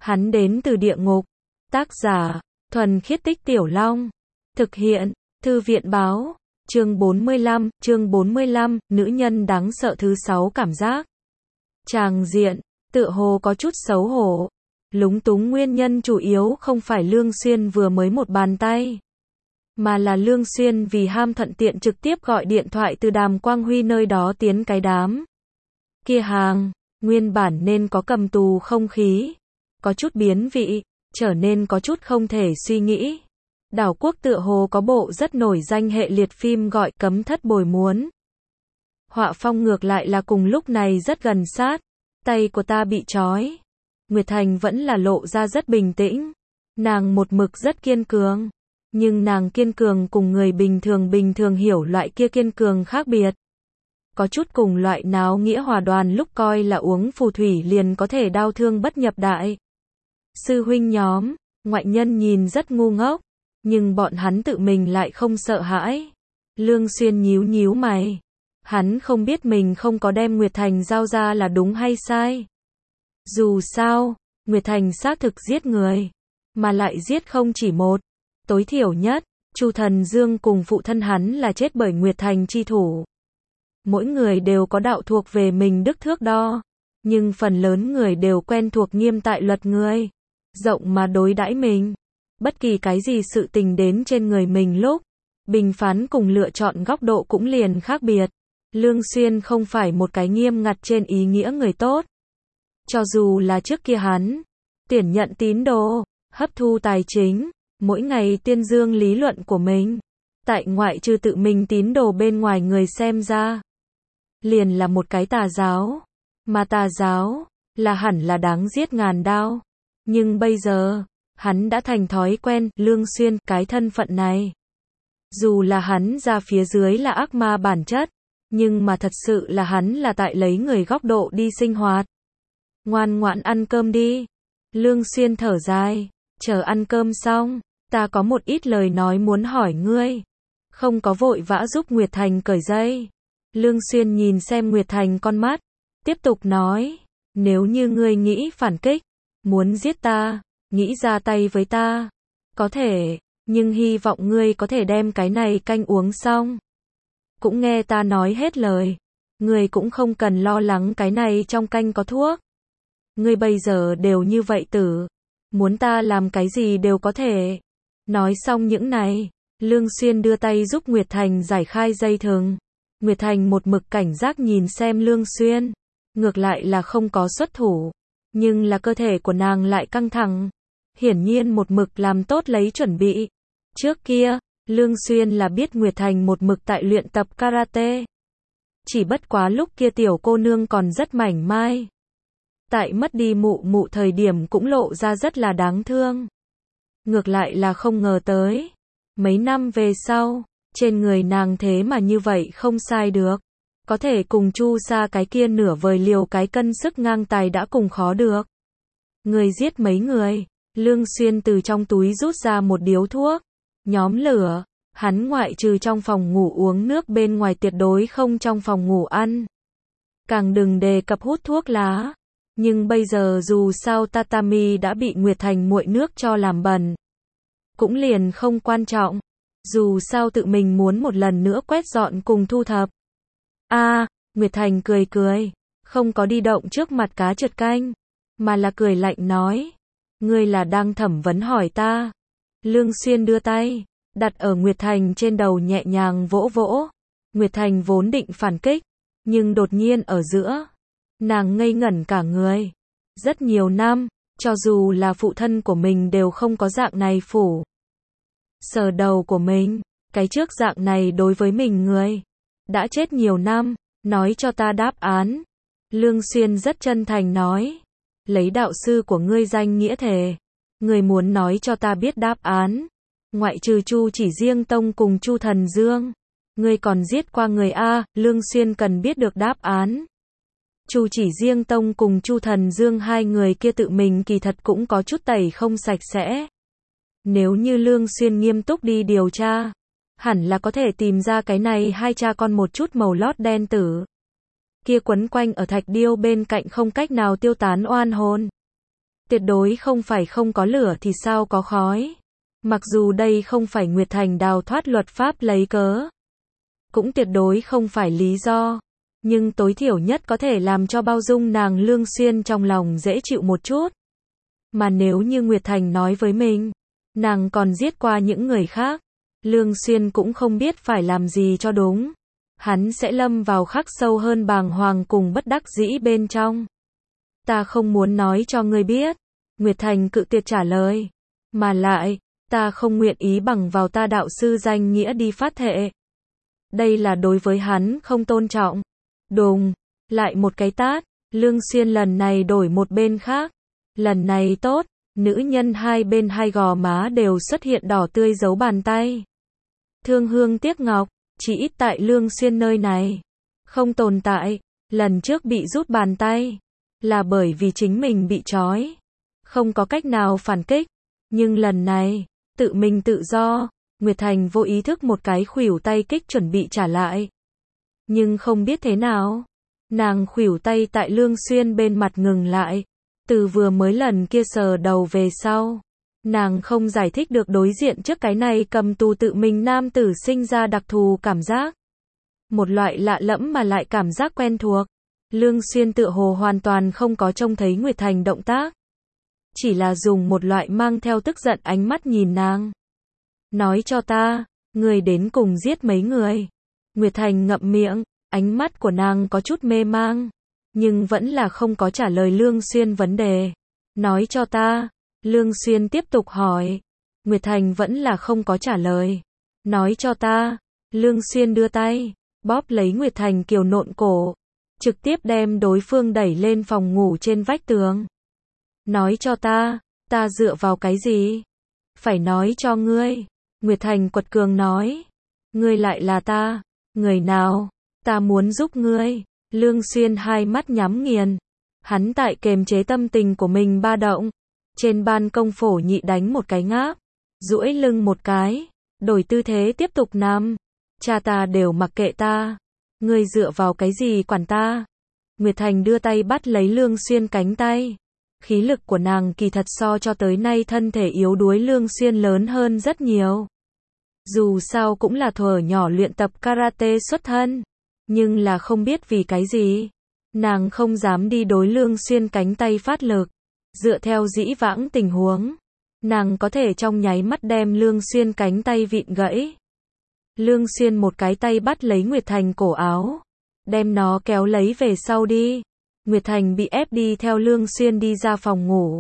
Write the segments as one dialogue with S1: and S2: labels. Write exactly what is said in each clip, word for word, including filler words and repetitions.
S1: Hắn đến từ địa ngục. Tác giả, Thuần Khiết Tích Tiểu Long. Thực hiện, Thư viện báo. Chương bốn mươi lăm, chương bốn mươi lăm, nữ nhân đáng sợ thứ sáu cảm giác. Tràng diện, tựa hồ có chút xấu hổ. Lúng túng nguyên nhân chủ yếu không phải Lương Xuyên vừa mới một bàn tay, mà là Lương Xuyên vì ham thuận tiện trực tiếp gọi điện thoại từ Đàm Quang Huy nơi đó tiến cái đám kia hàng, nguyên bản nên có cầm tù không khí, có chút biến vị, trở nên có chút không thể suy nghĩ. Đảo quốc tựa hồ có bộ rất nổi danh hệ liệt phim gọi Cấm Thất Bồi Muốn. Họa phong ngược lại là cùng lúc này rất gần sát. Tay của ta bị trói. Nguyệt Thành vẫn là lộ ra rất bình tĩnh. Nàng một mực rất kiên cường. Nhưng nàng kiên cường cùng người bình thường bình thường hiểu loại kia kiên cường khác biệt. Có chút cùng loại náo nghĩa hòa đoàn lúc coi là uống phù thủy liền có thể đau thương bất nhập đại. Sư huynh nhóm, ngoại nhân nhìn rất ngu ngốc. Nhưng bọn hắn tự mình lại không sợ hãi. Lương Xuyên nhíu nhíu mày. Hắn không biết mình không có đem Nguyệt Thành giao ra là đúng hay sai. Dù sao, Nguyệt Thành xác thực giết người. Mà lại giết không chỉ một. Tối thiểu nhất, Chu Thần Dương cùng phụ thân hắn là chết bởi Nguyệt Thành chi thủ. Mỗi người đều có đạo thuộc về mình đức thước đo. Nhưng phần lớn người đều quen thuộc nghiêm tại luật người. Rộng mà đối đãi mình. Bất kỳ cái gì sự tình đến trên người mình lúc, bình phán cùng lựa chọn góc độ cũng liền khác biệt. Lương Xuyên không phải một cái nghiêm ngặt trên ý nghĩa người tốt. Cho dù là trước kia hắn, tuyển nhận tín đồ, hấp thu tài chính, mỗi ngày tuyên dương lý luận của mình. Tại ngoại trừ tự mình tín đồ bên ngoài người xem ra, liền là một cái tà giáo. Mà tà giáo, là hẳn là đáng giết ngàn đao. Nhưng bây giờ, hắn đã thành thói quen, Lương Xuyên, cái thân phận này. Dù là hắn ra phía dưới là ác ma bản chất, nhưng mà thật sự là hắn là tại lấy người góc độ đi sinh hoạt. Ngoan ngoãn ăn cơm đi. Lương Xuyên thở dài, chờ ăn cơm xong, ta có một ít lời nói muốn hỏi ngươi. Không có vội vã giúp Nguyệt Thành cởi dây. Lương Xuyên nhìn xem Nguyệt Thành con mắt, tiếp tục nói, nếu như ngươi nghĩ phản kích, muốn giết ta, nghĩ ra tay với ta, có thể, nhưng hy vọng ngươi có thể đem cái này canh uống xong. Cũng nghe ta nói hết lời, ngươi cũng không cần lo lắng cái này trong canh có thuốc. Ngươi bây giờ đều như vậy tử, muốn ta làm cái gì đều có thể. Nói xong những này, Lương Xuyên đưa tay giúp Nguyệt Thành giải khai dây thừng. Nguyệt Thành một mực cảnh giác nhìn xem Lương Xuyên, ngược lại là không có xuất thủ, nhưng là cơ thể của nàng lại căng thẳng. Hiển nhiên một mực làm tốt lấy chuẩn bị. Trước kia, Lương Xuyên là biết Nguyệt Thành một mực tại luyện tập karate. Chỉ bất quá lúc kia tiểu cô nương còn rất mảnh mai. Tại mất đi mụ mụ thời điểm cũng lộ ra rất là đáng thương. Ngược lại là không ngờ tới. Mấy năm về sau, trên người nàng thế mà như vậy không sai được. Có thể cùng Chu Sa cái kia nửa vời liều cái cân sức ngang tài đã cùng khó được. Người giết mấy người. Lương Xuyên từ trong túi rút ra một điếu thuốc, nhóm lửa, hắn ngoại trừ trong phòng ngủ uống nước bên ngoài tuyệt đối không trong phòng ngủ ăn. Càng đừng đề cập hút thuốc lá. Nhưng bây giờ dù sao tatami đã bị Nguyệt Thành muội nước cho làm bẩn. Cũng liền không quan trọng. Dù sao tự mình muốn một lần nữa quét dọn cùng thu thập. A, à, Nguyệt Thành cười cười, không có đi động trước mặt cá trượt canh, mà là cười lạnh nói. Ngươi là đang thẩm vấn hỏi ta. Lương Xuyên đưa tay, đặt ở Nguyệt Thành trên đầu nhẹ nhàng vỗ vỗ. Nguyệt Thành vốn định phản kích, nhưng đột nhiên ở giữa, nàng ngây ngẩn cả người. Rất nhiều năm, cho dù là phụ thân của mình đều không có dạng này phủ. Sờ đầu của mình, cái trước dạng này đối với mình người. Đã chết nhiều năm, nói cho ta đáp án. Lương Xuyên rất chân thành nói. Lấy đạo sư của ngươi danh nghĩa thề, ngươi muốn nói cho ta biết đáp án. Ngoại trừ Chu Chỉ Riêng Tông cùng Chu Thần Dương, ngươi còn giết qua người a? Lương Xuyên cần biết được đáp án. Chu Chỉ Riêng Tông cùng Chu Thần Dương hai người kia tự mình kỳ thật cũng có chút tẩy không sạch sẽ. Nếu như Lương Xuyên nghiêm túc đi điều tra, hẳn là có thể tìm ra cái này hai cha con một chút màu lót đen tử. Kia quấn quanh ở thạch điêu bên cạnh không cách nào tiêu tán oan hồn. Tuyệt đối không phải không có lửa thì sao có khói. Mặc dù đây không phải Nguyệt Thành đào thoát luật pháp lấy cớ, cũng tuyệt đối không phải lý do, nhưng tối thiểu nhất có thể làm cho bao dung nàng Lương Xuyên trong lòng dễ chịu một chút. Mà nếu như Nguyệt Thành nói với mình, nàng còn giết qua những người khác, Lương Xuyên cũng không biết phải làm gì cho đúng. Hắn sẽ lâm vào khắc sâu hơn bàng hoàng cùng bất đắc dĩ bên trong. Ta không muốn nói cho ngươi biết. Nguyệt Thành cự tuyệt trả lời. Mà lại, ta không nguyện ý bằng vào ta đạo sư danh nghĩa đi phát thệ. Đây là đối với hắn không tôn trọng. Đùng, lại một cái tát, Lương Xuyên lần này đổi một bên khác. Lần này tốt, nữ nhân hai bên hai gò má đều xuất hiện đỏ tươi dấu bàn tay. Thương hương tiếc ngọc, chỉ ít tại Lương Xuyên nơi này. Không tồn tại, lần trước bị rút bàn tay, là bởi vì chính mình bị trói. Không có cách nào phản kích. Nhưng lần này, tự mình tự do, Nguyệt Thành vô ý thức một cái khuỷu tay kích chuẩn bị trả lại. Nhưng không biết thế nào, nàng khuỷu tay tại Lương Xuyên bên mặt ngừng lại. Từ vừa mới lần kia sờ đầu về sau, nàng không giải thích được đối diện trước cái này cầm tù tự mình nam tử sinh ra đặc thù cảm giác. Một loại lạ lẫm mà lại cảm giác quen thuộc. Lương Xuyên tựa hồ hoàn toàn không có trông thấy Nguyệt Thành động tác. Chỉ là dùng một loại mang theo tức giận ánh mắt nhìn nàng. Nói cho ta, người đến cùng giết mấy người. Nguyệt Thành ngậm miệng, ánh mắt của nàng có chút mê mang. Nhưng vẫn là không có trả lời Lương Xuyên vấn đề. Nói cho ta. Lương Xuyên tiếp tục hỏi. Nguyệt Thành vẫn là không có trả lời. Nói cho ta. Lương Xuyên đưa tay, bóp lấy Nguyệt Thành kiều nộn cổ. Trực tiếp đem đối phương đẩy lên phòng ngủ trên vách tường. Nói cho ta, ta dựa vào cái gì? Phải nói cho ngươi. Nguyệt Thành quật cường nói. Ngươi lại là ta. Người nào? Ta muốn giúp ngươi. Lương Xuyên hai mắt nhắm nghiền. Hắn tại kềm chế tâm tình của mình ba động. Trên ban công phổ nhị đánh một cái ngáp. Duỗi lưng một cái. Đổi tư thế tiếp tục nằm. Cha ta đều mặc kệ ta. Ngươi dựa vào cái gì quản ta? Nguyệt Thành đưa tay bắt lấy Lương Xuyên cánh tay. Khí lực của nàng kỳ thật so cho tới nay thân thể yếu đuối Lương Xuyên lớn hơn rất nhiều. Dù sao cũng là thuở nhỏ luyện tập karate xuất thân. Nhưng là không biết vì cái gì. Nàng không dám đi đối Lương Xuyên cánh tay phát lực. Dựa theo dĩ vãng tình huống, nàng có thể trong nháy mắt đem Lương Xuyên cánh tay vịn gãy. Lương Xuyên một cái tay bắt lấy Nguyệt Thành cổ áo. Đem nó kéo lấy về sau đi. Nguyệt Thành bị ép đi theo Lương Xuyên đi ra phòng ngủ.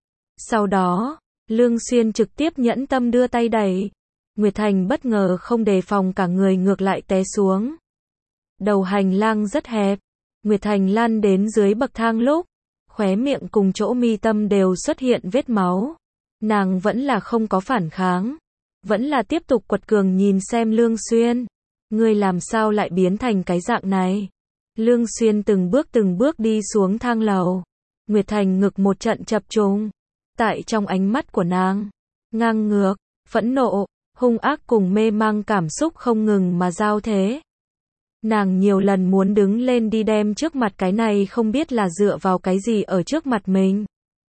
S1: Sau đó, Lương Xuyên trực tiếp nhẫn tâm đưa tay đẩy. Nguyệt Thành bất ngờ không đề phòng cả người ngược lại té xuống. Đầu hành lang rất hẹp. Nguyệt Thành lăn đến dưới bậc thang lúc, khóe miệng cùng chỗ mi tâm đều xuất hiện vết máu. Nàng vẫn là không có phản kháng. Vẫn là tiếp tục quật cường nhìn xem Lương Xuyên. Ngươi làm sao lại biến thành cái dạng này? Lương Xuyên từng bước từng bước đi xuống thang lầu. Nguyệt Thành ngực một trận chập trùng. Tại trong ánh mắt của nàng, ngang ngược, phẫn nộ, hung ác cùng mê mang cảm xúc không ngừng mà giao thế. Nàng nhiều lần muốn đứng lên đi đem trước mặt cái này không biết là dựa vào cái gì ở trước mặt mình.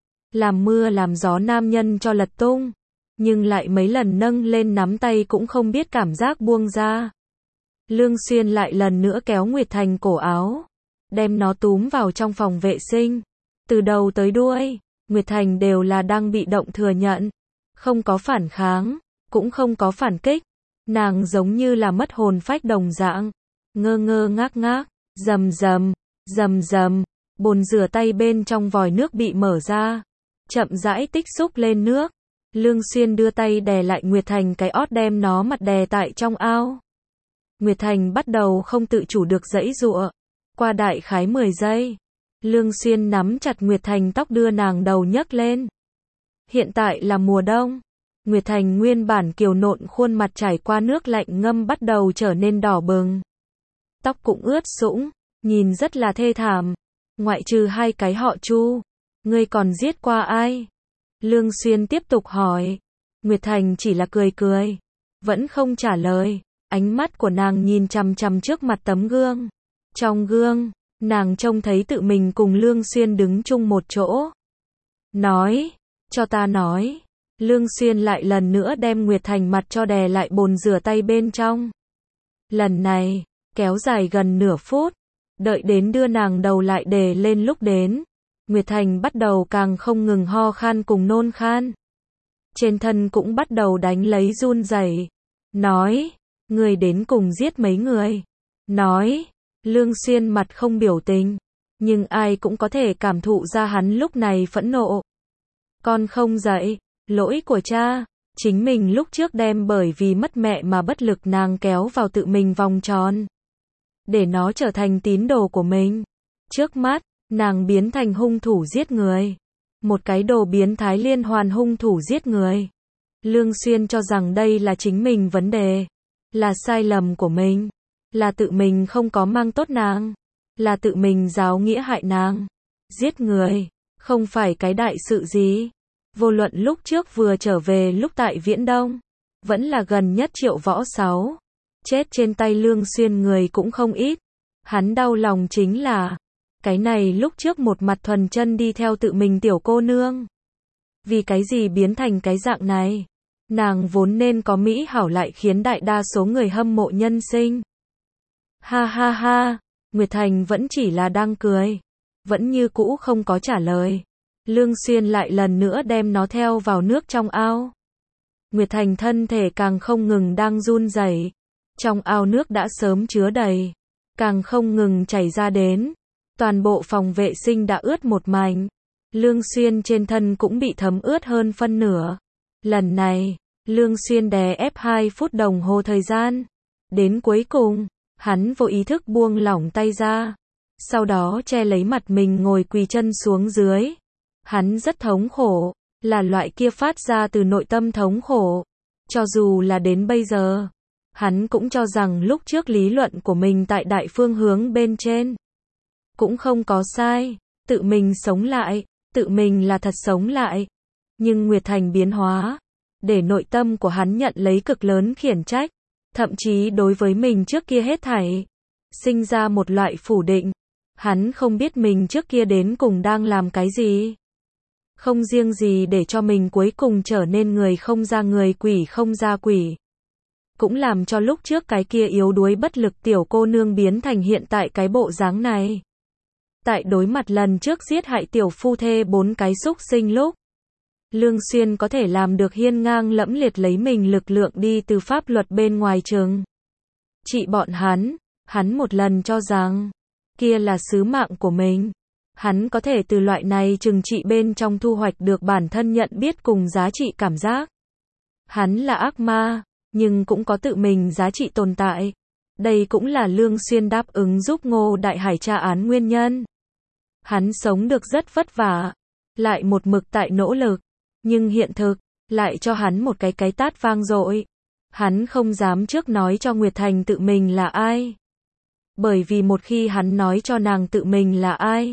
S1: Làm mưa làm gió nam nhân cho lật tung. Nhưng lại mấy lần nâng lên nắm tay cũng không biết cảm giác buông ra. Lương Xuyên lại lần nữa kéo Nguyệt Thành cổ áo. Đem nó túm vào trong phòng vệ sinh. Từ đầu tới đuôi, Nguyệt Thành đều là đang bị động thừa nhận. Không có phản kháng, cũng không có phản kích. Nàng giống như là mất hồn phách đồng dạng. Ngơ ngơ ngác ngác, rầm rầm, rầm rầm. Bồn rửa tay bên trong vòi nước bị mở ra. Chậm rãi tích xúc lên nước. Lương Xuyên đưa tay đè lại Nguyệt Thành cái ót đem nó mặt đè tại trong ao. Nguyệt Thành bắt đầu không tự chủ được giãy giụa. Qua đại khái mười giây. Lương Xuyên nắm chặt Nguyệt Thành tóc đưa nàng đầu nhấc lên. Hiện tại là mùa đông. Nguyệt Thành nguyên bản kiều nộn khuôn mặt trải qua nước lạnh ngâm bắt đầu trở nên đỏ bừng. Tóc cũng ướt sũng, nhìn rất là thê thảm. Ngoại trừ hai cái họ Chu, ngươi còn giết qua ai? Lương Xuyên tiếp tục hỏi. Nguyệt Thành chỉ là cười cười, vẫn không trả lời. Ánh mắt của nàng nhìn chằm chằm trước mặt tấm gương. Trong gương, nàng trông thấy tự mình cùng Lương Xuyên đứng chung một chỗ. Nói, cho ta nói. Lương Xuyên lại lần nữa đem Nguyệt Thành mặt cho đè lại bồn rửa tay bên trong. Lần này, kéo dài gần nửa phút, đợi đến đưa nàng đầu lại đề lên lúc đến. Nguyệt Thành bắt đầu càng không ngừng ho khan cùng nôn khan. Trên thân cũng bắt đầu đánh lấy run rẩy. Nói, người đến cùng giết mấy người. Nói, Lương Xuyên mặt không biểu tình. Nhưng ai cũng có thể cảm thụ ra hắn lúc này phẫn nộ. Con không dậy, lỗi của cha. Chính mình lúc trước đem bởi vì mất mẹ mà bất lực nàng kéo vào tự mình vòng tròn. Để nó trở thành tín đồ của mình. Trước mắt, nàng biến thành hung thủ giết người. Một cái đồ biến thái liên hoàn hung thủ giết người. Lương Xuyên cho rằng đây là chính mình vấn đề. Là sai lầm của mình. Là tự mình không có mang tốt nàng. Là tự mình giáo nghĩa hại nàng. Giết người, không phải cái đại sự gì. Vô luận lúc trước vừa trở về lúc tại Viễn Đông. Vẫn là gần nhất Triệu Võ Sáu. Chết trên tay Lương Xuyên người cũng không ít. Hắn đau lòng chính là cái này lúc trước một mặt thuần chân đi theo tự mình tiểu cô nương. Vì cái gì biến thành cái dạng này? Nàng vốn nên có mỹ hảo lại khiến đại đa số người hâm mộ nhân sinh. Ha ha ha, Nguyệt Thành vẫn chỉ là đang cười. Vẫn như cũ không có trả lời. Lương Xuyên lại lần nữa đem nó theo vào nước trong ao. Nguyệt Thành thân thể càng không ngừng đang run rẩy. Trong ao nước đã sớm chứa đầy. Càng không ngừng chảy ra đến. Toàn bộ phòng vệ sinh đã ướt một mảnh. Lương Xuyên trên thân cũng bị thấm ướt hơn phân nửa. Lần này, Lương Xuyên đè ép hai phút đồng hồ thời gian. Đến cuối cùng, hắn vô ý thức buông lỏng tay ra. Sau đó che lấy mặt mình ngồi quỳ chân xuống dưới. Hắn rất thống khổ, là loại kia phát ra từ nội tâm thống khổ. Cho dù là đến bây giờ, hắn cũng cho rằng lúc trước lý luận của mình tại đại phương hướng bên trên cũng không có sai, tự mình sống lại, tự mình là thật sống lại. Nhưng Nguyệt Thành biến hóa, để nội tâm của hắn nhận lấy cực lớn khiển trách, thậm chí đối với mình trước kia hết thảy, sinh ra một loại phủ định. Hắn không biết mình trước kia đến cùng đang làm cái gì. Không riêng gì để cho mình cuối cùng trở nên người không ra người, quỷ không ra quỷ. Cũng làm cho lúc trước cái kia yếu đuối bất lực tiểu cô nương biến thành hiện tại cái bộ dáng này. Tại đối mặt lần trước giết hại tiểu phu thê bốn cái xúc sinh lúc, Lương Xuyên có thể làm được hiên ngang lẫm liệt lấy mình lực lượng đi từ pháp luật bên ngoài trường. Trị bọn hắn, hắn một lần cho rằng, kia là sứ mạng của mình. Hắn có thể từ loại này trừng trị bên trong thu hoạch được bản thân nhận biết cùng giá trị cảm giác. Hắn là ác ma, nhưng cũng có tự mình giá trị tồn tại. Đây cũng là Lương Xuyên đáp ứng giúp Ngô Đại Hải tra án nguyên nhân. Hắn sống được rất vất vả, lại một mực tại nỗ lực, nhưng hiện thực lại cho hắn một cái cái tát vang dội. Hắn không dám trước nói cho Nguyệt Thành tự mình là ai. Bởi vì một khi hắn nói cho nàng tự mình là ai,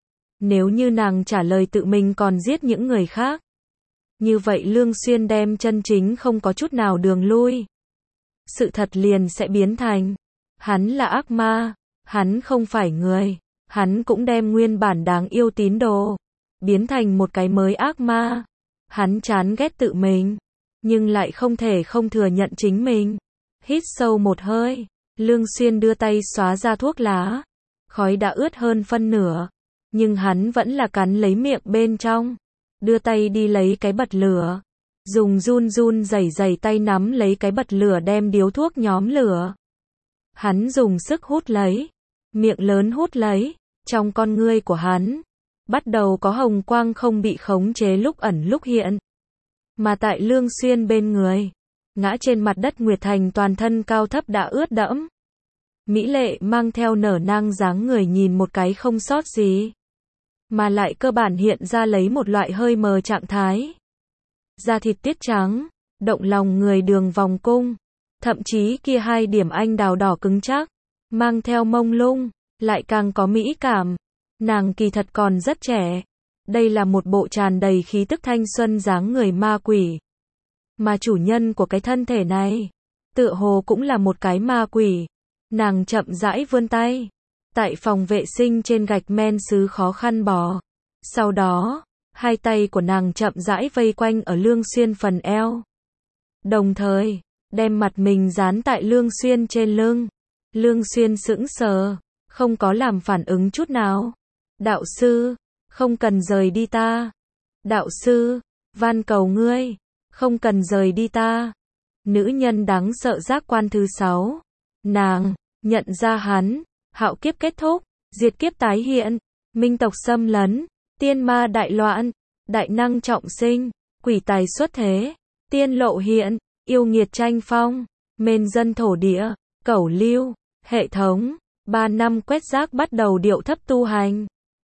S1: nếu như nàng trả lời tự mình còn giết những người khác, như vậy Lương Xuyên đem chân chính không có chút nào đường lui. Sự thật liền sẽ biến thành, hắn là ác ma, hắn không phải người, hắn cũng đem nguyên bản đáng yêu tín đồ, biến thành một cái mới ác ma. Hắn chán ghét tự mình, nhưng lại không thể không thừa nhận chính mình. Hít sâu một hơi, Lương Xuyên đưa tay xóa ra thuốc lá, khói đã ướt hơn phân nửa, nhưng hắn vẫn là cắn lấy miệng bên trong, đưa tay đi lấy cái bật lửa, dùng run run rẩy rẩy tay nắm lấy cái bật lửa đem điếu thuốc nhóm lửa. Hắn dùng sức hút lấy, miệng lớn hút lấy, trong con ngươi của hắn bắt đầu có hồng quang không bị khống chế lúc ẩn lúc hiện. Mà tại Lương Xuyên bên người, ngã trên mặt đất Nguyệt Thành toàn thân cao thấp đã ướt đẫm. Mỹ lệ mang theo nở nang dáng người nhìn một cái không sót gì. Mà lại cơ bản hiện ra lấy một loại hơi mờ trạng thái. Da thịt tiết trắng, động lòng người đường vòng cung. Thậm chí kia hai điểm anh đào đỏ cứng chắc, mang theo mông lung, lại càng có mỹ cảm. Nàng kỳ thật còn rất trẻ. Đây là một bộ tràn đầy khí tức thanh xuân dáng người ma quỷ. Mà chủ nhân của cái thân thể này, tựa hồ cũng là một cái ma quỷ. Nàng chậm rãi vươn tay, tại phòng vệ sinh trên gạch men sứ khó khăn bò. Sau đó, Hai tay của nàng chậm rãi vây quanh ở Lương Xuyên phần eo. Đồng thời, đem mặt mình dán tại Lương Xuyên trên lưng. Lương Xuyên sững sờ, không có làm phản ứng chút nào. Đạo sư, không cần rời đi ta. Đạo sư, van cầu ngươi, không cần rời đi ta. Nữ nhân đáng sợ giác quan thứ sáu. Nàng nhận ra hắn, hạo kiếp kết thúc, diệt kiếp tái hiện, minh tộc xâm lấn, tiên ma đại loạn, đại năng trọng sinh, quỷ tài xuất thế, tiên lộ hiện, yêu nghiệt tranh phong, mền dân thổ địa, cẩu lưu, hệ thống. Ba năm quét rác bắt đầu điệu thấp tu hành.